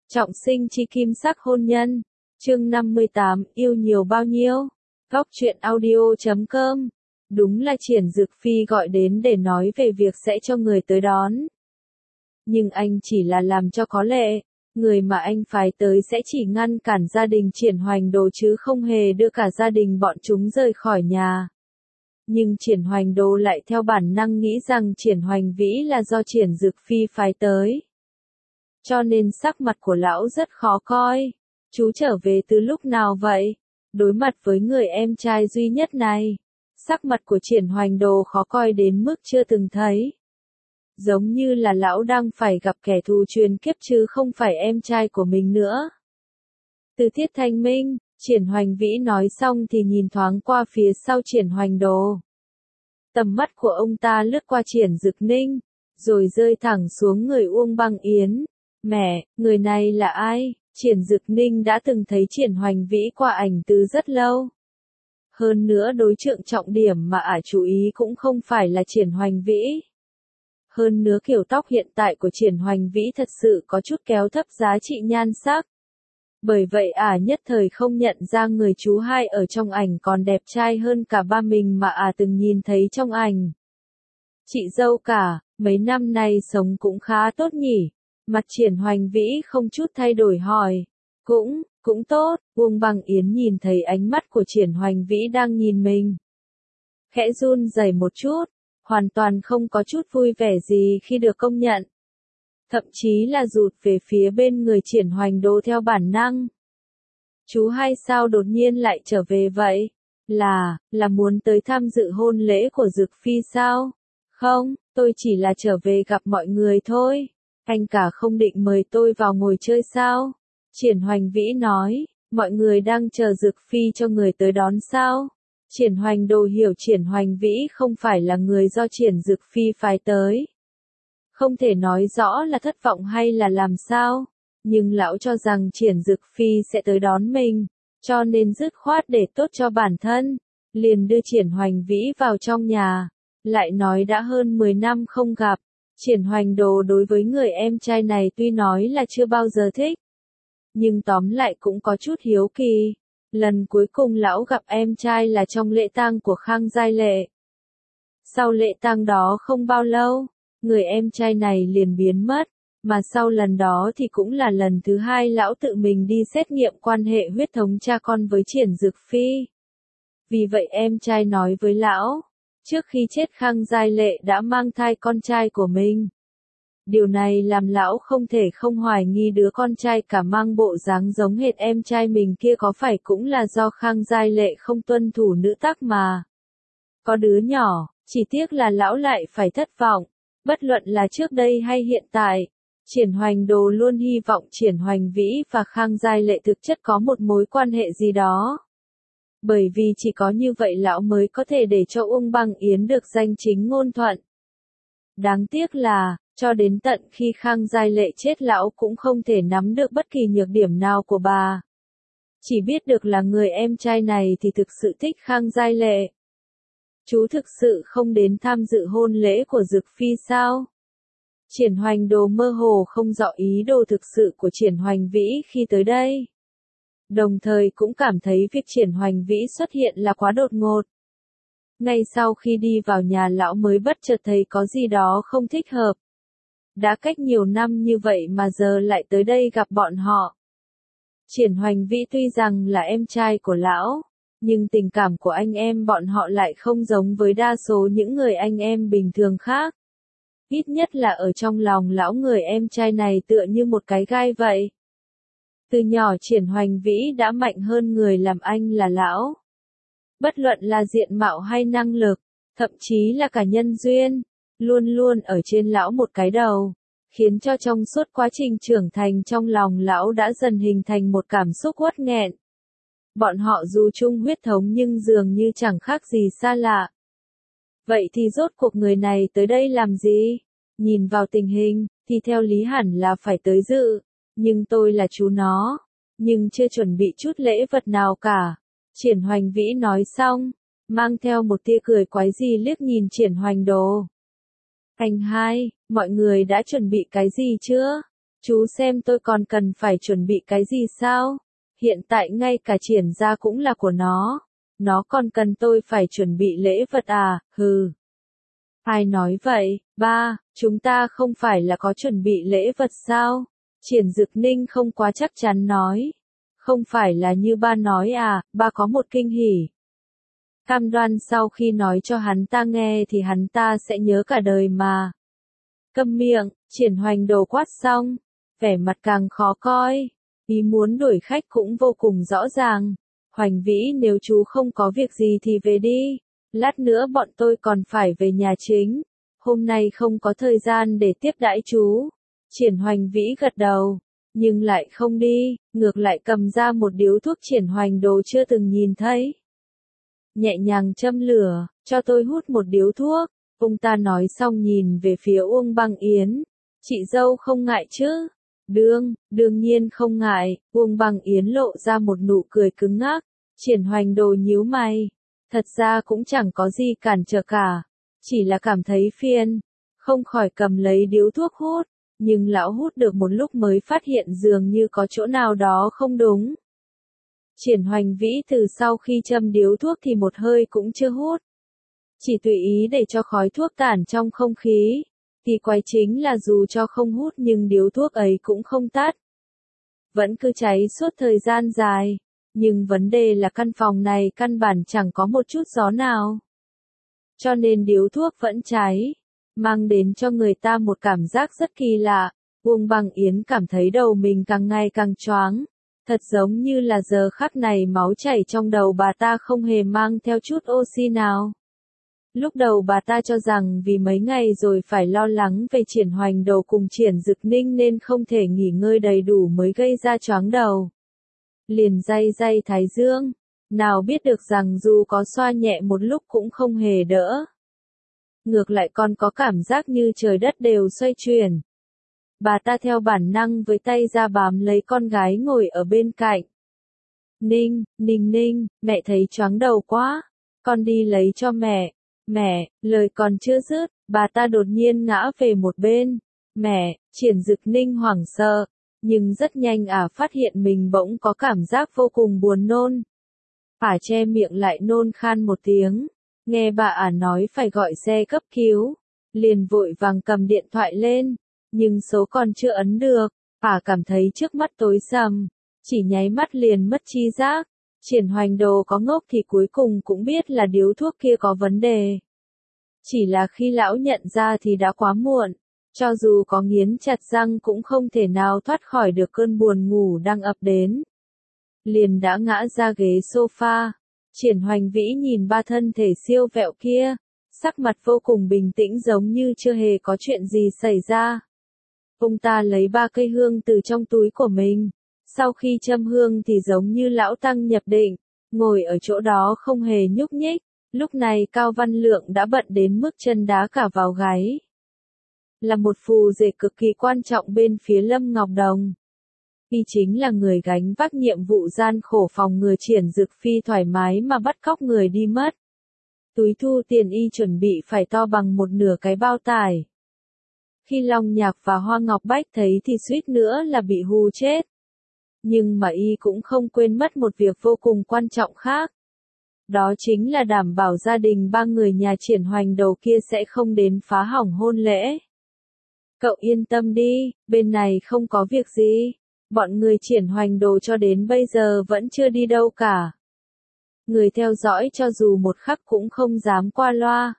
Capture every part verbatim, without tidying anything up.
Trọng sinh chi kim sắc hôn nhân. Chương năm mươi tám, yêu nhiều bao nhiêu? Góc truyện audio chấm com. Đúng là Triển Dực Phi gọi đến để nói về việc sẽ cho người tới đón. Nhưng anh chỉ là làm cho có lệ, người mà anh phái tới sẽ chỉ ngăn cản gia đình Triển Hoành Đồ chứ không hề đưa cả gia đình bọn chúng rời khỏi nhà. Nhưng Triển Hoành Đồ lại theo bản năng nghĩ rằng Triển Hoành Vĩ là do Triển Dực Phi phái tới. Cho nên sắc mặt của lão rất khó coi. Chú trở về từ lúc nào vậy? Đối mặt với người em trai duy nhất này, sắc mặt của Triển Hoành Đồ khó coi đến mức chưa từng thấy. Giống như là lão đang phải gặp kẻ thù truyền kiếp chứ không phải em trai của mình nữa. Từ Tiết Thanh Minh, Triển Hoành Vĩ nói xong thì nhìn thoáng qua phía sau Triển Hoành Đồ. Tầm mắt của ông ta lướt qua Triển Dực Ninh, rồi rơi thẳng xuống người Uông Băng Yến. Mẹ, người này là ai? Triển Dực Ninh đã từng thấy Triển Hoành Vĩ qua ảnh từ rất lâu. Hơn nữa đối tượng trọng điểm mà ả chú ý cũng không phải là Triển Hoành Vĩ. Hơn nữa kiểu tóc hiện tại của Triển Hoành Vĩ thật sự có chút kéo thấp giá trị nhan sắc. Bởi vậy ả nhất thời không nhận ra người chú hai ở trong ảnh còn đẹp trai hơn cả ba mình mà ả từng nhìn thấy trong ảnh. Chị dâu cả, mấy năm nay sống cũng khá tốt nhỉ? Mặt Triển Hoành Vĩ không chút thay đổi hỏi. Cũng, cũng tốt. Uông Băng Yến nhìn thấy ánh mắt của Triển Hoành Vĩ đang nhìn mình. Khẽ run rẩy một chút, hoàn toàn không có chút vui vẻ gì khi được công nhận. Thậm chí là rụt về phía bên người Triển Hoành Đồ theo bản năng. Chú hai sao đột nhiên lại trở về vậy? Là, là muốn tới tham dự hôn lễ của Dực Phi sao? Không, tôi chỉ là trở về gặp mọi người thôi. Anh cả không định mời tôi vào ngồi chơi sao? Triển Hoành Vĩ nói, mọi người đang chờ Dực Phi cho người tới đón sao? Triển Hoành Đồ hiểu Triển Hoành Vĩ không phải là người do Triển Dực Phi phái tới. Không thể nói rõ là thất vọng hay là làm sao, nhưng lão cho rằng Triển Dực Phi sẽ tới đón mình, cho nên dứt khoát để tốt cho bản thân, liền đưa Triển Hoành Vĩ vào trong nhà, lại nói đã hơn mười năm không gặp. Triển Hoành Đồ đối với người em trai này tuy nói là chưa bao giờ thích, nhưng tóm lại cũng có chút hiếu kỳ. Lần cuối cùng lão gặp em trai là trong lễ tang của Khang Giai Lệ. Sau lễ tang đó không bao lâu, người em trai này liền biến mất, mà sau lần đó thì cũng là lần thứ hai lão tự mình đi xét nghiệm quan hệ huyết thống cha con với Triển Dực Phi. Vì vậy em trai nói với lão, trước khi chết Khang Giai Lệ đã mang thai con trai của mình. Điều này làm lão không thể không hoài nghi đứa con trai cả mang bộ dáng giống hệt em trai mình kia có phải cũng là do Khang Giai Lệ không tuân thủ nữ tắc mà. Có đứa nhỏ, chỉ tiếc là lão lại phải thất vọng, bất luận là trước đây hay hiện tại. Triển Hoành Đồ luôn hy vọng Triển Hoành Vĩ và Khang Giai Lệ thực chất có một mối quan hệ gì đó. Bởi vì chỉ có như vậy lão mới có thể để cho Uông Băng Yến được danh chính ngôn thuận. Đáng tiếc là, cho đến tận khi Khang Giai Lệ chết lão cũng không thể nắm được bất kỳ nhược điểm nào của bà. Chỉ biết được là người em trai này thì thực sự thích Khang Giai Lệ. Chú thực sự không đến tham dự hôn lễ của Dực Phi sao? Triển Hoành Đồ mơ hồ không rõ ý đồ thực sự của Triển Hoành Vĩ khi tới đây. Đồng thời cũng cảm thấy việc Triển Hoành Vĩ xuất hiện là quá đột ngột. Ngay sau khi đi vào nhà lão mới bất chợt thấy có gì đó không thích hợp. Đã cách nhiều năm như vậy mà giờ lại tới đây gặp bọn họ. Triển Hoành Vĩ tuy rằng là em trai của lão, nhưng tình cảm của anh em bọn họ lại không giống với đa số những người anh em bình thường khác. Ít nhất là ở trong lòng lão người em trai này tựa như một cái gai vậy. Từ nhỏ Triển Hoành Vĩ đã mạnh hơn người làm anh là lão. Bất luận là diện mạo hay năng lực, thậm chí là cả nhân duyên, luôn luôn ở trên lão một cái đầu, khiến cho trong suốt quá trình trưởng thành trong lòng lão đã dần hình thành một cảm xúc uất nghẹn. Bọn họ dù chung huyết thống nhưng dường như chẳng khác gì xa lạ. Vậy thì rốt cuộc người này tới đây làm gì? Nhìn vào tình hình, thì theo lý hẳn là phải tới dự, nhưng tôi là chú nó, nhưng chưa chuẩn bị chút lễ vật nào cả. Triển Hoành Vĩ nói xong, mang theo một tia cười quái dị liếc nhìn Triển Hoành Đồ. Anh hai, mọi người đã chuẩn bị cái gì chưa? Chú xem tôi còn cần phải chuẩn bị cái gì sao? Hiện tại ngay cả Triển gia cũng là của nó. Nó còn cần tôi phải chuẩn bị lễ vật à, hừ. Ai nói vậy, ba, chúng ta không phải là có chuẩn bị lễ vật sao? Triển Dực Ninh không quá chắc chắn nói. Không phải là như ba nói à, ba có một kinh hỉ. Cam đoan sau khi nói cho hắn ta nghe thì hắn ta sẽ nhớ cả đời mà. Câm miệng, Triển Hoành Đồ quát xong, vẻ mặt càng khó coi, ý muốn đuổi khách cũng vô cùng rõ ràng. Hoành Vĩ, nếu chú không có việc gì thì về đi, lát nữa bọn tôi còn phải về nhà chính, hôm nay không có thời gian để tiếp đãi chú. Triển Hoành Vĩ gật đầu, nhưng lại không đi, ngược lại cầm ra một điếu thuốc Triển Hoành Đồ chưa từng nhìn thấy. Nhẹ nhàng châm lửa, cho tôi hút một điếu thuốc. Ông ta nói xong nhìn về phía Uông Băng Yến. Chị dâu không ngại chứ? Đương, đương nhiên không ngại. Uông Băng Yến lộ ra một nụ cười cứng ngắc. Triển Hoành Đồ nhíu mày. Thật ra cũng chẳng có gì cản trở cả. Chỉ là cảm thấy phiền. Không khỏi cầm lấy điếu thuốc hút. Nhưng lão hút được một lúc mới phát hiện dường như có chỗ nào đó không đúng. Triển Hoành Vĩ từ sau khi châm điếu thuốc thì một hơi cũng chưa hút. Chỉ tùy ý để cho khói thuốc tản trong không khí. Kỳ quái chính là dù cho không hút nhưng điếu thuốc ấy cũng không tắt. Vẫn cứ cháy suốt thời gian dài. Nhưng vấn đề là căn phòng này căn bản chẳng có một chút gió nào. Cho nên điếu thuốc vẫn cháy. Mang đến cho người ta một cảm giác rất kỳ lạ. Uông Băng Yến cảm thấy đầu mình càng ngày càng choáng. Thật giống như là giờ khắc này máu chảy trong đầu bà ta không hề mang theo chút oxy nào. Lúc đầu bà ta cho rằng vì mấy ngày rồi phải lo lắng về Triển Hoành Đồ cùng Triển Dực Ninh nên không thể nghỉ ngơi đầy đủ mới gây ra choáng đầu. Liền day day thái dương, nào biết được rằng dù có xoa nhẹ một lúc cũng không hề đỡ. Ngược lại còn có cảm giác như trời đất đều xoay chuyển. Bà ta theo bản năng với tay ra bám lấy con gái ngồi ở bên cạnh. Ninh, Ninh Ninh, mẹ thấy choáng đầu quá, con đi lấy cho mẹ. Mẹ, lời còn chưa dứt, bà ta đột nhiên ngã về một bên. Mẹ, Triển Dực Ninh hoảng sợ, nhưng rất nhanh ả phát hiện mình bỗng có cảm giác vô cùng buồn nôn. Ả che miệng lại nôn khan một tiếng, nghe bà ả nói phải gọi xe cấp cứu, liền vội vàng cầm điện thoại lên, nhưng số còn chưa ấn được, ả cảm thấy trước mắt tối sầm, chỉ nháy mắt liền mất tri giác. Triển Hoành Đồ có ngốc thì cuối cùng cũng biết là điếu thuốc kia có vấn đề. Chỉ là khi lão nhận ra thì đã quá muộn, cho dù có nghiến chặt răng cũng không thể nào thoát khỏi được cơn buồn ngủ đang ập đến. Liền đã ngã ra ghế sofa, Triển Hoành Vĩ nhìn ba thân thể siêu vẹo kia, sắc mặt vô cùng bình tĩnh giống như chưa hề có chuyện gì xảy ra. Ông ta lấy ba cây hương từ trong túi của mình. Sau khi châm hương thì giống như lão tăng nhập định, ngồi ở chỗ đó không hề nhúc nhích. Lúc này Cao Văn Lượng đã bận đến mức chân đá cả vào gáy. Là một phù rể cực kỳ quan trọng bên phía Lâm Ngọc Đồng. Y chính là người gánh vác nhiệm vụ gian khổ phòng ngừa Triển Dực Phi thoải mái mà bắt cóc người đi mất. Túi thu tiền y chuẩn bị phải to bằng một nửa cái bao tải. Khi Long Nhạc và Hoa Ngọc Bách thấy thì suýt nữa là bị hù chết. Nhưng mà y cũng không quên mất một việc vô cùng quan trọng khác. Đó chính là đảm bảo gia đình ba người nhà Triển Hoành Đồ kia sẽ không đến phá hỏng hôn lễ. Cậu yên tâm đi, bên này không có việc gì. Bọn người Triển Hoành Đồ cho đến bây giờ vẫn chưa đi đâu cả. Người theo dõi cho dù một khắc cũng không dám qua loa.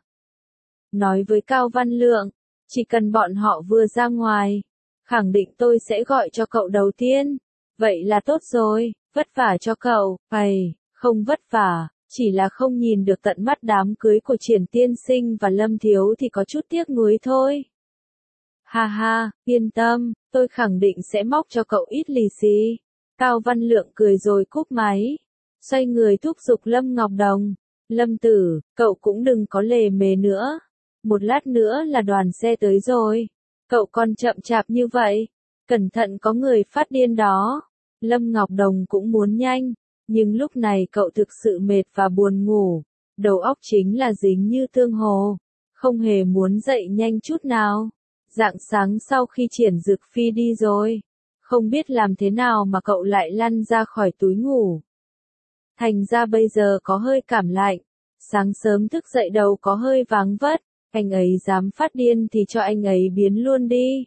Nói với Cao Văn Lượng, chỉ cần bọn họ vừa ra ngoài, khẳng định tôi sẽ gọi cho cậu đầu tiên. Vậy là tốt rồi, vất vả cho cậu, ầy, không vất vả, chỉ là không nhìn được tận mắt đám cưới của Triển tiên sinh và Lâm thiếu thì có chút tiếc nuối thôi. Ha ha, yên tâm, tôi khẳng định sẽ móc cho cậu ít lì xì. Cao Văn Lượng cười rồi cúp máy, xoay người thúc giục Lâm Ngọc Đồng. Lâm tử, cậu cũng đừng có lề mề nữa. Một lát nữa là đoàn xe tới rồi. Cậu còn chậm chạp như vậy. Cẩn thận có người phát điên đó. Lâm Ngọc Đồng cũng muốn nhanh, nhưng lúc này cậu thực sự mệt và buồn ngủ, đầu óc chính là dính như tương hồ, không hề muốn dậy nhanh chút nào. Rạng sáng sau khi Triển Dực Phi đi rồi, không biết làm thế nào mà cậu lại lăn ra khỏi túi ngủ. Thành ra bây giờ có hơi cảm lạnh, sáng sớm thức dậy đầu có hơi váng vất, anh ấy dám phát điên thì cho anh ấy biến luôn đi.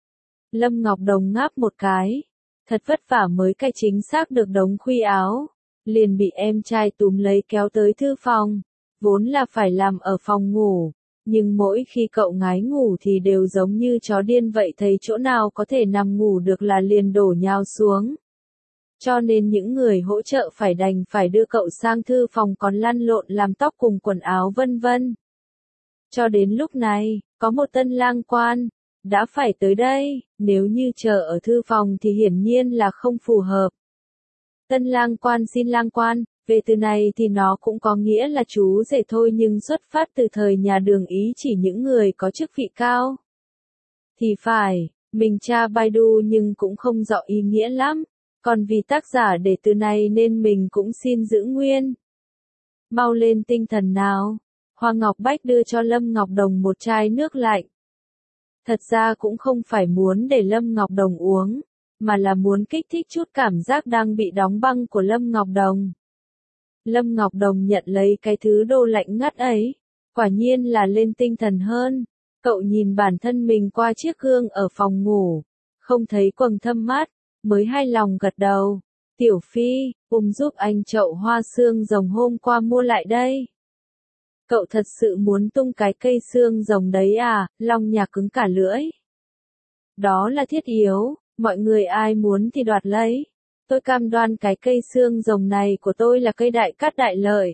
Lâm Ngọc Đồng ngáp một cái, thật vất vả mới cài chính xác được đống khuy áo, liền bị em trai túm lấy kéo tới thư phòng, vốn là phải làm ở phòng ngủ, nhưng mỗi khi cậu ngái ngủ thì đều giống như chó điên vậy, thấy chỗ nào có thể nằm ngủ được là liền đổ nhào xuống. Cho nên những người hỗ trợ phải đành phải đưa cậu sang thư phòng còn lăn lộn làm tóc cùng quần áo vân vân. Cho đến lúc này, có một tân lang quan đã phải tới đây, nếu như chờ ở thư phòng thì hiển nhiên là không phù hợp. Tân lang quan xin lang quan, về từ này thì nó cũng có nghĩa là chú rể thôi, nhưng xuất phát từ thời nhà Đường ý chỉ những người có chức vị cao. Thì phải, mình tra Baidu nhưng cũng không rõ ý nghĩa lắm, còn vì tác giả để từ này nên mình cũng xin giữ nguyên. Mau lên tinh thần nào. Hoa Ngọc Bách đưa cho Lâm Ngọc Đồng một chai nước lạnh. Thật ra cũng không phải muốn để Lâm Ngọc Đồng uống, mà là muốn kích thích chút cảm giác đang bị đóng băng của Lâm Ngọc Đồng. Lâm Ngọc Đồng nhận lấy cái thứ đồ lạnh ngắt ấy, quả nhiên là lên tinh thần hơn. Cậu nhìn bản thân mình qua chiếc gương ở phòng ngủ, không thấy quầng thâm mắt, mới hài lòng gật đầu. Tiểu Phi, um giúp anh chậu hoa xương rồng hôm qua mua lại đây. Cậu thật sự muốn tung cái cây xương rồng đấy à? Long Nhạc cứng cả lưỡi. Đó là thiết yếu, mọi người ai muốn thì đoạt lấy. Tôi cam đoan cái cây xương rồng này của tôi là cây đại cát đại lợi.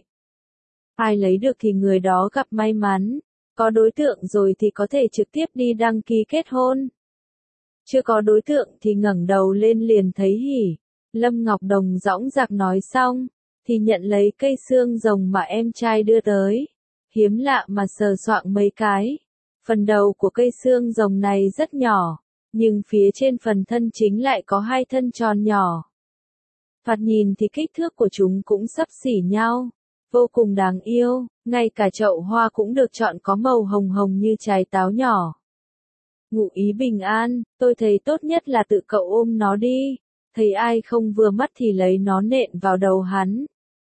Ai lấy được thì người đó gặp may mắn, có đối tượng rồi thì có thể trực tiếp đi đăng ký kết hôn. Chưa có đối tượng thì ngẩng đầu lên liền thấy hỉ. Lâm Ngọc Đồng dõng dạc nói xong, thì nhận lấy cây xương rồng mà em trai đưa tới. Hiếm lạ mà sờ soạng mấy cái. Phần đầu của cây xương rồng này rất nhỏ, nhưng phía trên phần thân chính lại có hai thân tròn nhỏ. Thoạt nhìn thì kích thước của chúng cũng xấp xỉ nhau, vô cùng đáng yêu, ngay cả chậu hoa cũng được chọn có màu hồng hồng như trái táo nhỏ. Ngụ ý bình an, tôi thấy tốt nhất là tự cậu ôm nó đi, thấy ai không vừa mắt thì lấy nó nện vào đầu hắn.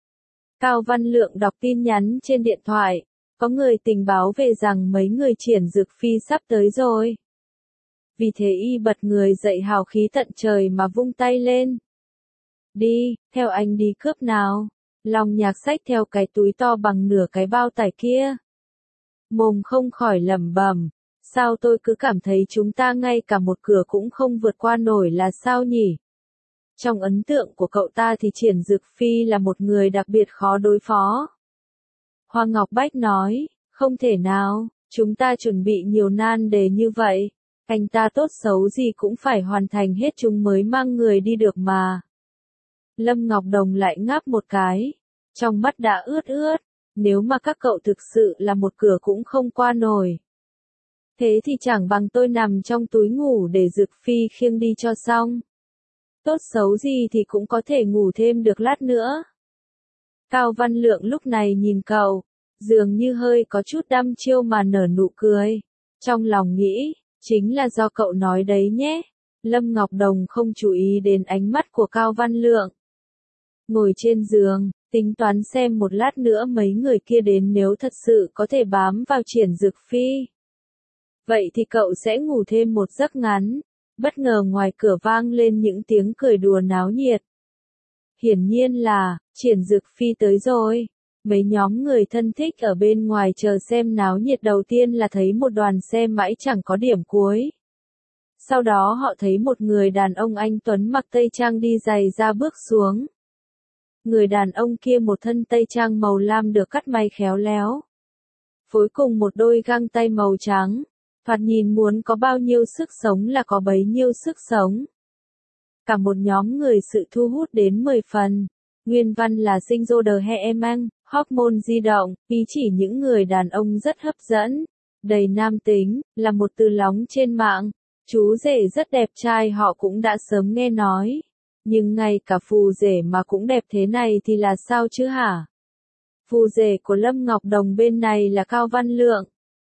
Cao Văn Lượng đọc tin nhắn trên điện thoại, có người tình báo về rằng mấy người Triển Dực Phi sắp tới rồi. Vì thế y bật người dậy hào khí tận trời mà vung tay lên. Đi, theo anh đi cướp nào. Long Nhạc xách theo cái túi to bằng nửa cái bao tải kia. Mồm không khỏi lẩm bẩm, sao tôi cứ cảm thấy chúng ta ngay cả một cửa cũng không vượt qua nổi là sao nhỉ? Trong ấn tượng của cậu ta thì Triển Dực Phi là một người đặc biệt khó đối phó. Hoa Ngọc Bách nói, không thể nào, chúng ta chuẩn bị nhiều nan đề như vậy, anh ta tốt xấu gì cũng phải hoàn thành hết chúng mới mang người đi được mà. Lâm Ngọc Đồng lại ngáp một cái, trong mắt đã ướt ướt, nếu mà các cậu thực sự là một cửa cũng không qua nổi. Thế thì chẳng bằng tôi nằm trong túi ngủ để Dực Phi khiêng đi cho xong. Tốt xấu gì thì cũng có thể ngủ thêm được lát nữa. Cao Văn Lượng lúc này nhìn cậu, dường như hơi có chút đăm chiêu mà nở nụ cười. Trong lòng nghĩ, chính là do cậu nói đấy nhé. Lâm Ngọc Đồng không chú ý đến ánh mắt của Cao Văn Lượng. Ngồi trên giường, tính toán xem một lát nữa mấy người kia đến, nếu thật sự có thể bám vào Triển Dực Phi. Vậy thì cậu sẽ ngủ thêm một giấc ngắn. Bất ngờ ngoài cửa vang lên những tiếng cười đùa náo nhiệt. Hiển nhiên là, Triển Dực Phi tới rồi. Mấy nhóm người thân thích ở bên ngoài chờ xem náo nhiệt, đầu tiên là thấy một đoàn xe mãi chẳng có điểm cuối. Sau đó họ thấy một người đàn ông anh tuấn mặc tây trang đi giày ra bước xuống. Người đàn ông kia một thân tây trang màu lam được cắt may khéo léo. Phối cùng một đôi găng tay màu trắng. Thoạt nhìn muốn có bao nhiêu sức sống là có bấy nhiêu sức sống. Cả một nhóm người sự thu hút đến mười phần. Nguyên văn là sinh dô đờ he em anh, hormone di động, ý chỉ những người đàn ông rất hấp dẫn, đầy nam tính, là một từ lóng trên mạng. Chú rể rất đẹp trai họ cũng đã sớm nghe nói. Nhưng ngay cả phù rể mà cũng đẹp thế này thì là sao chứ hả? Phù rể của Lâm Ngọc Đồng bên này là Cao Văn Lượng.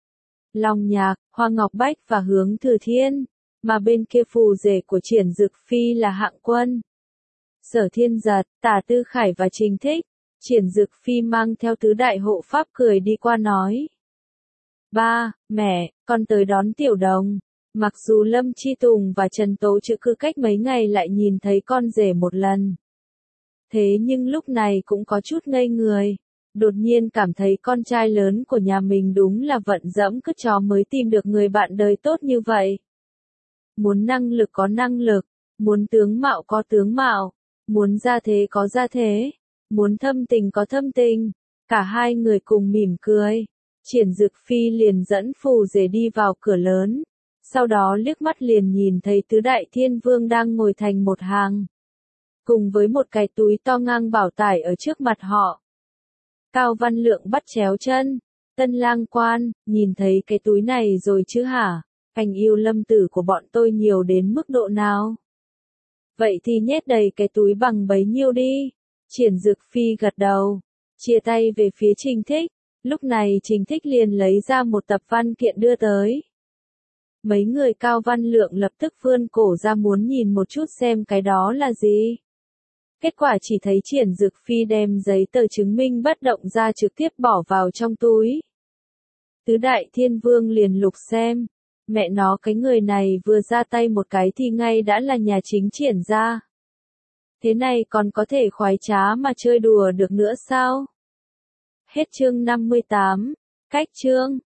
Long Nhạc, Hoa Ngọc Bách và Hướng Thừa Thiên, mà bên kia phù rể của Triển Dực Phi là Hạng Quân, Sở Thiên Giật, Tả Tư Khải và Trình Thích. Triển Dực Phi mang theo tứ đại hộ pháp cười đi qua nói. Ba, mẹ, con tới đón Tiểu Đồng. Mặc dù Lâm Chi Tùng và Trần Tố Trữ cứ cách mấy ngày lại nhìn thấy con rể một lần. Thế nhưng lúc này cũng có chút ngây người. Đột nhiên cảm thấy con trai lớn của nhà mình đúng là vận dẫm cứt chó mới tìm được người bạn đời tốt như vậy. Muốn năng lực có năng lực, muốn tướng mạo có tướng mạo, muốn gia thế có gia thế, muốn thâm tình có thâm tình. Cả hai người cùng mỉm cười. Triển Dực Phi liền dẫn phù rể đi vào cửa lớn. Sau đó liếc mắt liền nhìn thấy tứ đại thiên vương đang ngồi thành một hàng. Cùng với một cái túi to ngang bảo tải ở trước mặt họ. Cao Văn Lượng bắt chéo chân. Tân Lang Quan, nhìn thấy cái túi này rồi chứ hả? Anh yêu Lâm tử của bọn tôi nhiều đến mức độ nào? Vậy thì nhét đầy cái túi bằng bấy nhiêu đi. Triển Dực Phi gật đầu. Chia tay về phía Trình Thích. Lúc này Trình Thích liền lấy ra một tập văn kiện đưa tới. Mấy người Cao Văn Lượng lập tức vươn cổ ra muốn nhìn một chút xem cái đó là gì. Kết quả chỉ thấy Triển Dực Phi đem giấy tờ chứng minh bất động ra trực tiếp bỏ vào trong túi. Tứ đại thiên vương liền lục xem. Mẹ nó, cái người này vừa ra tay một cái thì ngay đã là nhà chính Triển gia. Thế này còn có thể khoái trá mà chơi đùa được nữa sao? Hết chương năm mươi tám. Cách chương